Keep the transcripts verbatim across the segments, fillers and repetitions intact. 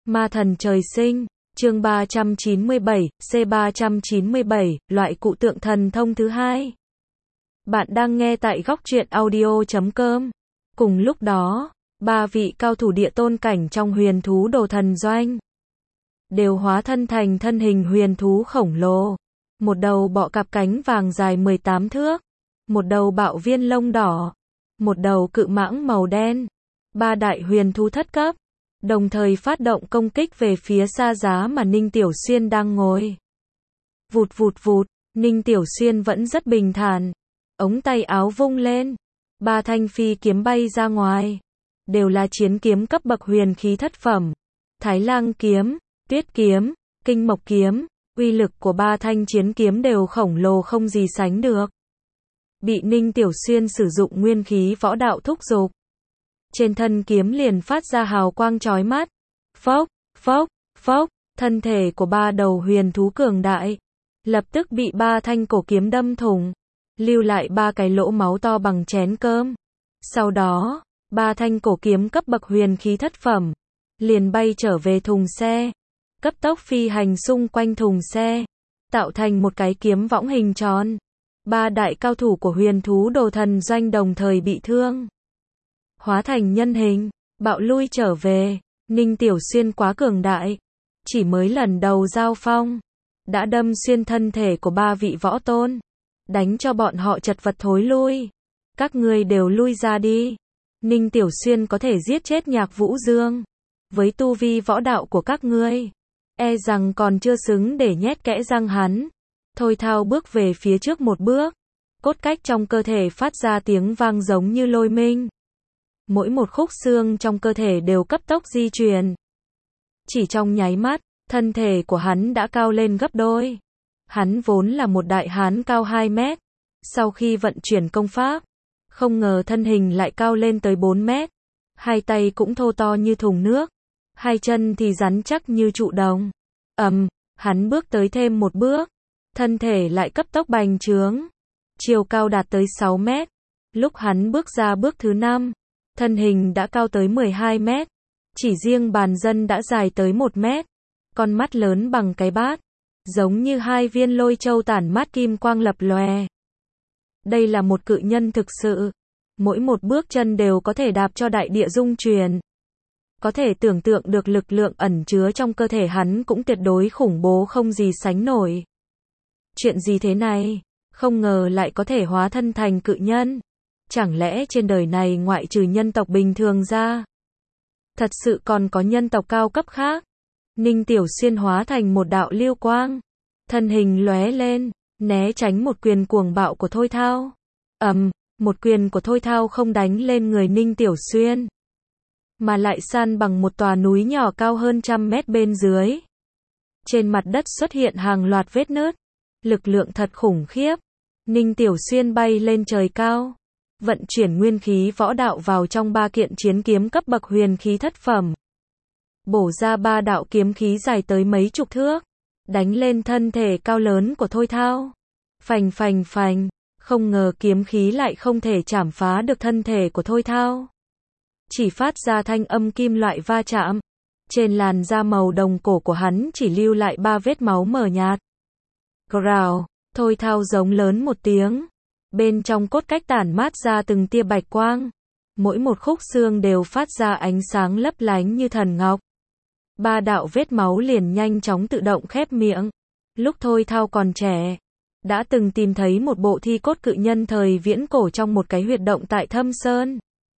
Ma thần trời sinh, chương ba trăm chín mươi bảy, C ba trăm chín mươi bảy, loại cụ tượng thần thông thứ hai. Bạn đang nghe tại góc truyện audio chấm com. Cùng lúc đó, ba vị cao thủ địa tôn cảnh trong huyền thú đồ thần doanh đều hóa thân thành thân hình huyền thú khổng lồ. Một đầu bọ cạp cánh vàng dài mười tám thước, một đầu bạo viên lông đỏ, một đầu cự mãng màu đen. Ba đại huyền thú thất cấp, đồng thời phát động công kích về phía Sa Giá mà Ninh Tiểu Xuyên đang ngồi. Vụt vụt vụt, Ninh Tiểu Xuyên vẫn rất bình thản, ống tay áo vung lên, ba thanh phi kiếm bay ra ngoài, đều là chiến kiếm cấp bậc huyền khí thất phẩm. Thái Lang kiếm, Tuyết kiếm, Kinh Mộc kiếm, uy lực của ba thanh chiến kiếm đều khổng lồ không gì sánh được. Bị Ninh Tiểu Xuyên sử dụng nguyên khí võ đạo thúc giục, trên thân kiếm liền phát ra hào quang chói mắt. Phốc, phốc, phốc, thân thể của ba đầu huyền thú cường đại lập tức bị ba thanh cổ kiếm đâm thủng, lưu lại ba cái lỗ máu to bằng chén cơm. Sau đó, ba thanh cổ kiếm cấp bậc huyền khí thất phẩm liền bay trở về thùng xe, cấp tốc phi hành xung quanh thùng xe, tạo thành một cái kiếm võng hình tròn. Ba đại cao thủ của huyền thú đồ thần doanh đồng thời bị thương, hóa thành nhân hình, bạo lui trở về. Ninh Tiểu Xuyên quá cường đại, chỉ mới lần đầu giao phong đã đâm xuyên thân thể của ba vị võ tôn, đánh cho bọn họ chật vật thối lui. Các ngươi đều lui ra đi. Ninh Tiểu Xuyên có thể giết chết Nhạc Vũ Dương, với tu vi võ đạo của các ngươi, e rằng còn chưa xứng để nhét kẽ răng hắn. Thôi Thao bước về phía trước một bước, cốt cách trong cơ thể phát ra tiếng vang giống như lôi minh. Mỗi một khúc xương trong cơ thể đều cấp tốc di chuyển. Chỉ trong nháy mắt, thân thể của hắn đã cao lên gấp đôi. Hắn vốn là một đại hán cao hai mét. Sau khi vận chuyển công pháp, không ngờ thân hình lại cao lên tới bốn mét. Hai tay cũng thô to như thùng nước, hai chân thì rắn chắc như trụ đồng. Ầm, hắn bước tới thêm một bước, thân thể lại cấp tốc bành trướng, chiều cao đạt tới sáu mét. Lúc hắn bước ra bước thứ năm, thân hình đã cao tới mười hai mét, chỉ riêng bàn chân đã dài tới một mét, con mắt lớn bằng cái bát, giống như hai viên lôi châu tản mát kim quang lập lòe. Đây là một cự nhân thực sự, mỗi một bước chân đều có thể đạp cho đại địa rung chuyển. Có thể tưởng tượng được lực lượng ẩn chứa trong cơ thể hắn cũng tuyệt đối khủng bố không gì sánh nổi. Chuyện gì thế này? Không ngờ lại có thể hóa thân thành cự nhân. Chẳng lẽ trên đời này ngoại trừ nhân tộc bình thường ra, thật sự còn có nhân tộc cao cấp khác? Ninh Tiểu Xuyên hóa thành một đạo lưu quang, thân hình lóe lên, né tránh một quyền cuồng bạo của Thôi Thao. Ầm, một quyền của Thôi Thao không đánh lên người Ninh Tiểu Xuyên, mà lại san bằng một tòa núi nhỏ cao hơn trăm mét bên dưới. Trên mặt đất xuất hiện hàng loạt vết nứt, lực lượng thật khủng khiếp. Ninh Tiểu Xuyên bay lên trời cao, vận chuyển nguyên khí võ đạo vào trong ba kiện chiến kiếm cấp bậc huyền khí thất phẩm, bổ ra ba đạo kiếm khí dài tới mấy chục thước, đánh lên thân thể cao lớn của Thôi Thao. Phành phành phành, không ngờ kiếm khí lại không thể chảm phá được thân thể của Thôi Thao, chỉ phát ra thanh âm kim loại va chạm. Trên làn da màu đồng cổ của hắn chỉ lưu lại ba vết máu mờ nhạt. Growl, Thôi Thao giống lớn một tiếng, bên trong cốt cách tản mát ra từng tia bạch quang, mỗi một khúc xương đều phát ra ánh sáng lấp lánh như thần ngọc. Ba đạo vết máu liền nhanh chóng tự động khép miệng. Lúc Thôi Thao còn trẻ, đã từng tìm thấy một bộ thi cốt cự nhân thời viễn cổ trong một cái huyệt động tại Thâm Sơn.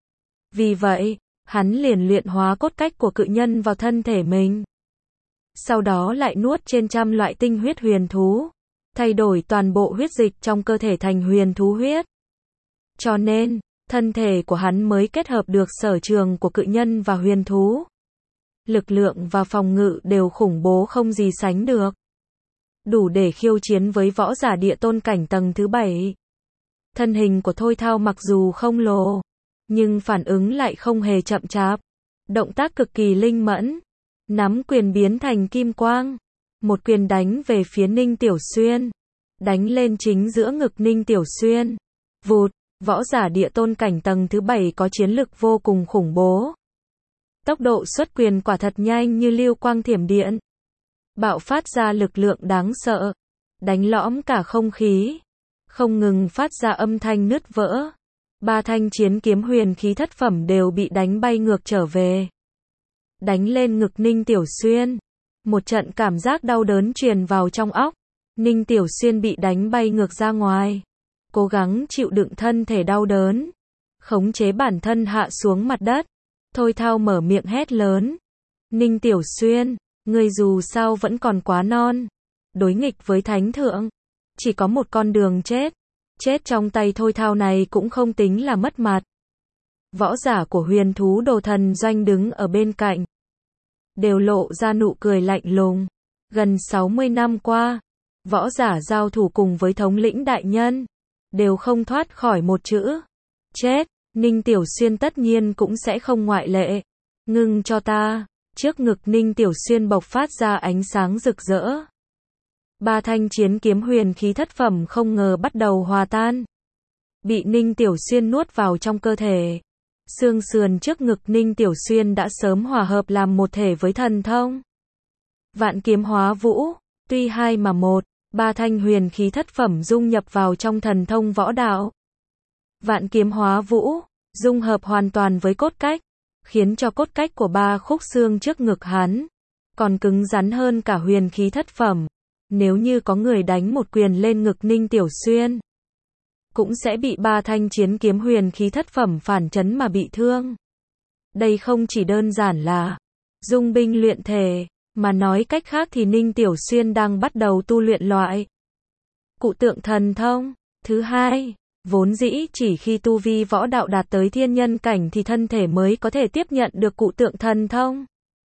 Vì vậy, hắn liền luyện hóa cốt cách của cự nhân vào thân thể mình. Sau đó lại nuốt trên trăm loại tinh huyết huyền thú, thay đổi toàn bộ huyết dịch trong cơ thể thành huyền thú huyết. Cho nên, thân thể của hắn mới kết hợp được sở trường của cự nhân và huyền thú. Lực lượng và phòng ngự đều khủng bố không gì sánh được, đủ để khiêu chiến với võ giả địa tôn cảnh tầng thứ bảy. Thân hình của Thôi Thao mặc dù không lồ, nhưng phản ứng lại không hề chậm chạp, động tác cực kỳ linh mẫn, nắm quyền biến thành kim quang, một quyền đánh về phía Ninh Tiểu Xuyên, đánh lên chính giữa ngực Ninh Tiểu Xuyên. Vụt, võ giả địa tôn cảnh tầng thứ bảy có chiến lực vô cùng khủng bố. Tốc độ xuất quyền quả thật nhanh như lưu quang thiểm điện. Bạo phát ra lực lượng đáng sợ. Đánh lõm cả không khí. Không ngừng phát ra âm thanh nứt vỡ. Ba thanh chiến kiếm huyền khí thất phẩm đều bị đánh bay ngược trở về. Đánh lên ngực Ninh Tiểu Xuyên. Một trận cảm giác đau đớn truyền vào trong óc. Ninh Tiểu Xuyên bị đánh bay ngược ra ngoài. Cố gắng chịu đựng thân thể đau đớn. Khống chế bản thân hạ xuống mặt đất. Thôi Thao mở miệng hét lớn. Ninh Tiểu Xuyên, ngươi dù sao vẫn còn quá non. Đối nghịch với thánh thượng. Chỉ có một con đường chết. Chết trong tay Thôi Thao này cũng không tính là mất mặt. Võ giả của huyền thú đồ thần doanh đứng ở bên cạnh. Đều lộ ra nụ cười lạnh lùng. Gần sáu mươi năm qua, võ giả giao thủ cùng với thống lĩnh đại nhân. Đều không thoát khỏi một chữ. Chết, Ninh Tiểu Xuyên tất nhiên cũng sẽ không ngoại lệ. Ngưng cho ta. Trước ngực Ninh Tiểu Xuyên bộc phát ra ánh sáng rực rỡ. Ba thanh chiến kiếm huyền khí thất phẩm không ngờ bắt đầu hòa tan. Bị Ninh Tiểu Xuyên nuốt vào trong cơ thể. Xương sườn trước ngực Ninh Tiểu Xuyên đã sớm hòa hợp làm một thể với thần thông. Vạn kiếm hóa vũ, tuy hai mà một, ba thanh huyền khí thất phẩm dung nhập vào trong thần thông võ đạo. Vạn kiếm hóa vũ, dung hợp hoàn toàn với cốt cách, khiến cho cốt cách của ba khúc xương trước ngực hắn còn cứng rắn hơn cả huyền khí thất phẩm. Nếu như có người đánh một quyền lên ngực Ninh Tiểu Xuyên, cũng sẽ bị ba thanh chiến kiếm huyền khí thất phẩm phản chấn mà bị thương. Đây không chỉ đơn giản là dung binh luyện thể, mà nói cách khác thì Ninh Tiểu Xuyên đang bắt đầu tu luyện loại cụ tượng thần thông. Thứ hai, vốn dĩ chỉ khi tu vi võ đạo đạt tới thiên nhân cảnh thì thân thể mới có thể tiếp nhận được cụ tượng thần thông.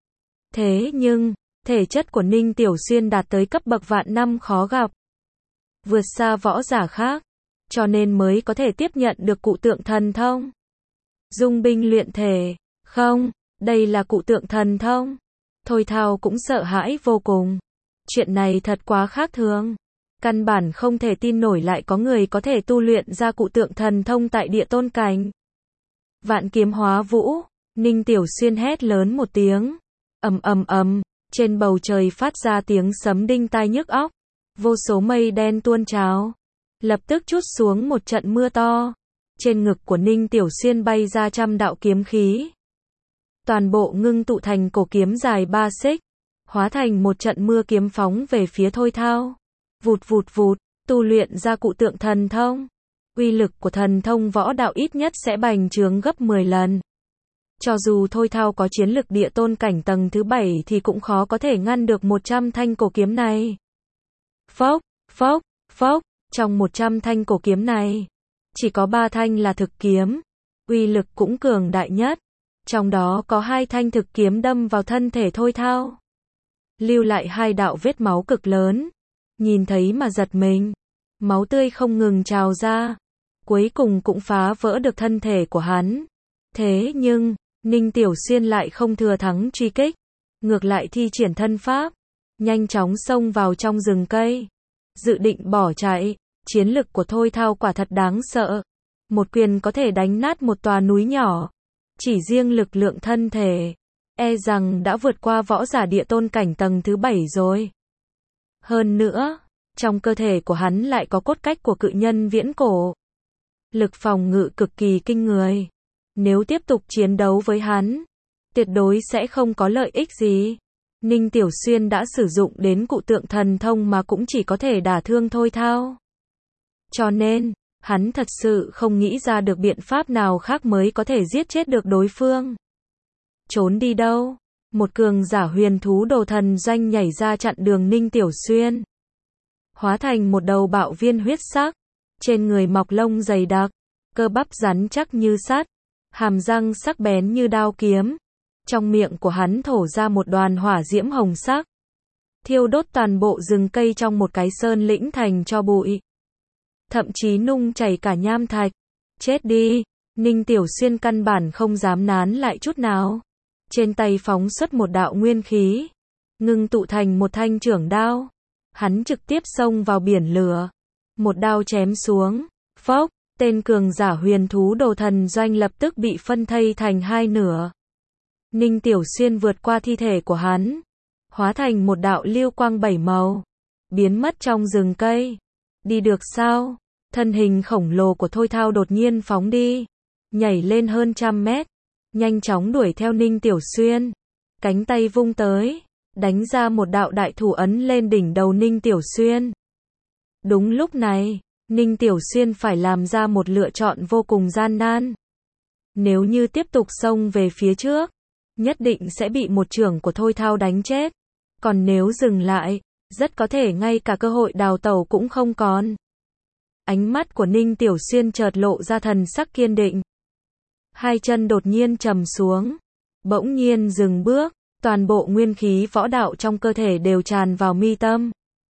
Thế nhưng, thể chất của Ninh Tiểu Xuyên đạt tới cấp bậc vạn năm khó gặp. Vượt xa võ giả khác. Cho nên mới có thể tiếp nhận được cụ tượng thần thông. Dung binh luyện thể. Không, đây là cụ tượng thần thông. Thôi Thao cũng sợ hãi vô cùng. Chuyện này thật quá khác thường. Căn bản không thể tin nổi lại có người có thể tu luyện ra cụ tượng thần thông tại địa tôn cảnh. Vạn kiếm hóa vũ. Ninh Tiểu Xuyên hét lớn một tiếng. Ầm ầm ầm, trên bầu trời phát ra tiếng sấm đinh tai nhức óc. Vô số mây đen tuôn trào. Lập tức trút xuống một trận mưa to. Trên ngực của Ninh Tiểu Xuyên bay ra trăm đạo kiếm khí. Toàn bộ ngưng tụ thành cổ kiếm dài ba xích. Hóa thành một trận mưa kiếm phóng về phía Thôi Thao. Vụt vụt vụt, tu luyện ra cụ tượng thần thông. Uy lực của thần thông võ đạo ít nhất sẽ bành trướng gấp mười lần. Cho dù Thôi Thao có chiến lực địa tôn cảnh tầng thứ bảy thì cũng khó có thể ngăn được một trăm thanh cổ kiếm này. Phốc, phốc, phốc. Trong một trăm thanh cổ kiếm này, chỉ có ba thanh là thực kiếm, uy lực cũng cường đại nhất. Trong đó có hai thanh thực kiếm đâm vào thân thể Thôi Thao, lưu lại hai đạo vết máu cực lớn. Nhìn thấy mà giật mình, máu tươi không ngừng trào ra, cuối cùng cũng phá vỡ được thân thể của hắn. Thế nhưng, Ninh Tiểu Xuyên lại không thừa thắng truy kích, ngược lại thi triển thân pháp, nhanh chóng xông vào trong rừng cây, dự định bỏ chạy. Chiến lực của Thôi Thao quả thật đáng sợ. Một quyền có thể đánh nát một tòa núi nhỏ. Chỉ riêng lực lượng thân thể, e rằng đã vượt qua võ giả địa tôn cảnh tầng thứ bảy rồi. Hơn nữa, trong cơ thể của hắn lại có cốt cách của cự nhân viễn cổ. Lực phòng ngự cực kỳ kinh người. Nếu tiếp tục chiến đấu với hắn, tuyệt đối sẽ không có lợi ích gì. Ninh Tiểu Xuyên đã sử dụng đến cụ tượng thần thông mà cũng chỉ có thể đả thương Thôi Thao. Cho nên, hắn thật sự không nghĩ ra được biện pháp nào khác mới có thể giết chết được đối phương. Trốn đi đâu? Một cường giả huyền thú đồ thần doanh nhảy ra chặn đường Ninh Tiểu Xuyên. Hóa thành một đầu bạo viên huyết sắc. Trên người mọc lông dày đặc. Cơ bắp rắn chắc như sắt. Hàm răng sắc bén như đao kiếm. Trong miệng của hắn thổ ra một đoàn hỏa diễm hồng sắc. Thiêu đốt toàn bộ rừng cây trong một cái sơn lĩnh thành cho bụi. Thậm chí nung chảy cả nham thạch. Chết đi, Ninh Tiểu Xuyên căn bản không dám nán lại chút nào. Trên tay phóng xuất một đạo nguyên khí, ngưng tụ thành một thanh chưởng đao. Hắn trực tiếp xông vào biển lửa. Một đao chém xuống, phốc, tên cường giả huyền thú đồ thần doanh lập tức bị phân thây thành hai nửa. Ninh Tiểu Xuyên vượt qua thi thể của hắn, hóa thành một đạo lưu quang bảy màu, biến mất trong rừng cây. Đi được sao? Thân hình khổng lồ của Thôi Thao đột nhiên phóng đi, nhảy lên hơn trăm mét, nhanh chóng đuổi theo Ninh Tiểu Xuyên. Cánh tay vung tới, đánh ra một đạo đại thủ ấn lên đỉnh đầu Ninh Tiểu Xuyên. Đúng lúc này, Ninh Tiểu Xuyên phải làm ra một lựa chọn vô cùng gian nan. Nếu như tiếp tục xông về phía trước, nhất định sẽ bị một chưởng của Thôi Thao đánh chết. Còn nếu dừng lại, rất có thể ngay cả cơ hội đào tẩu cũng không còn. Ánh mắt của Ninh Tiểu Xuyên chợt lộ ra thần sắc kiên định. Hai chân đột nhiên trầm xuống, bỗng nhiên dừng bước, toàn bộ nguyên khí võ đạo trong cơ thể đều tràn vào mi tâm.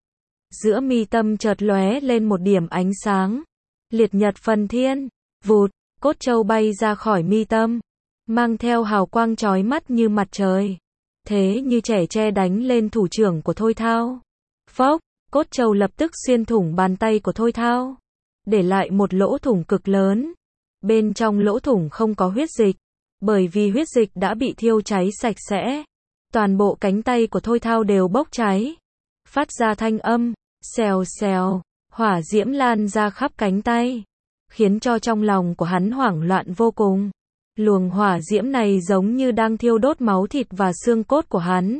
Giữa mi tâm chợt lóe lên một điểm ánh sáng. Liệt nhật phần thiên, vụt, cốt châu bay ra khỏi mi tâm, mang theo hào quang chói mắt như mặt trời. Thế như trẻ tre đánh lên thủ trưởng của Thôi Thao. Phốc, cốt châu lập tức xuyên thủng bàn tay của Thôi Thao, để lại một lỗ thủng cực lớn. Bên trong lỗ thủng không có huyết dịch, bởi vì huyết dịch đã bị thiêu cháy sạch sẽ. Toàn bộ cánh tay của Thôi Thao đều bốc cháy, phát ra thanh âm, xèo xèo, hỏa diễm lan ra khắp cánh tay, khiến cho trong lòng của hắn hoảng loạn vô cùng. Luồng hỏa diễm này giống như đang thiêu đốt máu thịt và xương cốt của hắn,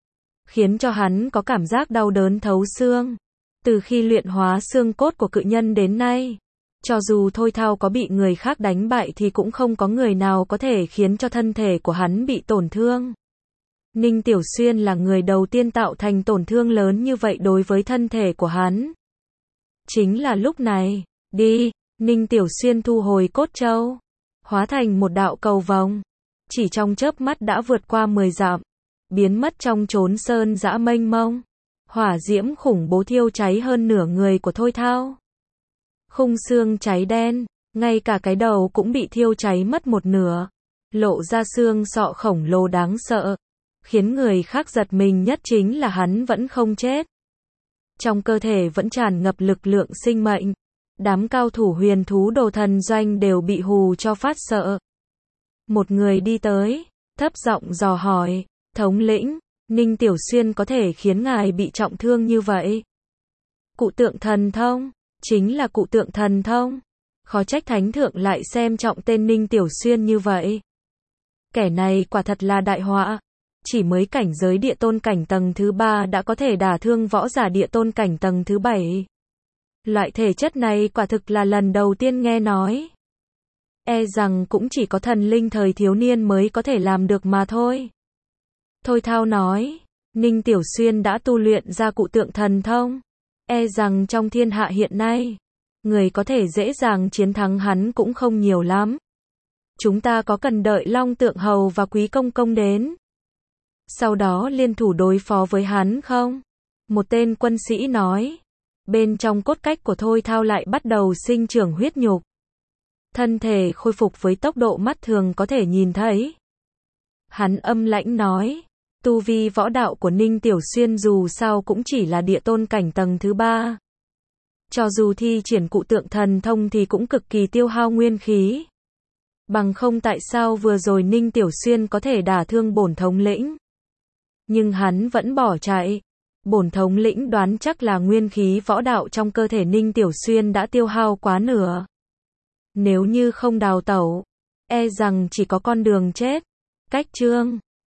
khiến cho hắn có cảm giác đau đớn thấu xương. Từ khi luyện hóa xương cốt của cự nhân đến nay, cho dù Thôi Thao có bị người khác đánh bại thì cũng không có người nào có thể khiến cho thân thể của hắn bị tổn thương. Ninh Tiểu Xuyên là người đầu tiên tạo thành tổn thương lớn như vậy đối với thân thể của hắn. Chính là lúc này, đi, Ninh Tiểu Xuyên thu hồi cốt châu, hóa thành một đạo cầu vồng, chỉ trong chớp mắt đã vượt qua mười dặm, biến mất trong chốn sơn dã mênh mông. Hỏa diễm khủng bố thiêu cháy hơn nửa người của Thôi Thao. Khung xương cháy đen, ngay cả cái đầu cũng bị thiêu cháy mất một nửa, lộ ra xương sọ khổng lồ đáng sợ, khiến người khác giật mình nhất chính là hắn vẫn không chết. Trong cơ thể vẫn tràn ngập lực lượng sinh mệnh. Đám cao thủ huyền thú đồ thần doanh đều bị hù cho phát sợ. Một người đi tới, thấp giọng dò hỏi, thống lĩnh, Ninh Tiểu Xuyên có thể khiến ngài bị trọng thương như vậy? Cụ tượng thần thông, chính là cụ tượng thần thông. Khó trách thánh thượng lại xem trọng tên Ninh Tiểu Xuyên như vậy. Kẻ này quả thật là đại họa. Chỉ mới cảnh giới địa tôn cảnh tầng thứ ba đã có thể đả thương võ giả địa tôn cảnh tầng thứ bảy. Loại thể chất này quả thực là lần đầu tiên nghe nói. E rằng cũng chỉ có thần linh thời thiếu niên mới có thể làm được mà thôi. Thôi Thao nói, Ninh Tiểu Xuyên đã tu luyện ra cụ tượng thần thông. E rằng trong thiên hạ hiện nay, người có thể dễ dàng chiến thắng hắn cũng không nhiều lắm. Chúng ta có cần đợi Long Tượng Hầu và Quý Công Công đến, sau đó liên thủ đối phó với hắn không? Một tên quân sĩ nói. Bên trong cốt cách của Thôi Thao lại bắt đầu sinh trưởng huyết nhục. Thân thể khôi phục với tốc độ mắt thường có thể nhìn thấy. Hắn âm lãnh nói, tu vi võ đạo của Ninh Tiểu Xuyên dù sao cũng chỉ là địa tôn cảnh tầng thứ ba. Cho dù thi triển cụ tượng thần thông thì cũng cực kỳ tiêu hao nguyên khí. Bằng không tại sao vừa rồi Ninh Tiểu Xuyên có thể đả thương bổn thống lĩnh. Nhưng hắn vẫn bỏ chạy. Bổn thống lĩnh đoán chắc là nguyên khí võ đạo trong cơ thể Ninh Tiểu Xuyên đã tiêu hao quá nửa. Nếu như không đào tẩu, e rằng chỉ có con đường chết. Cách chương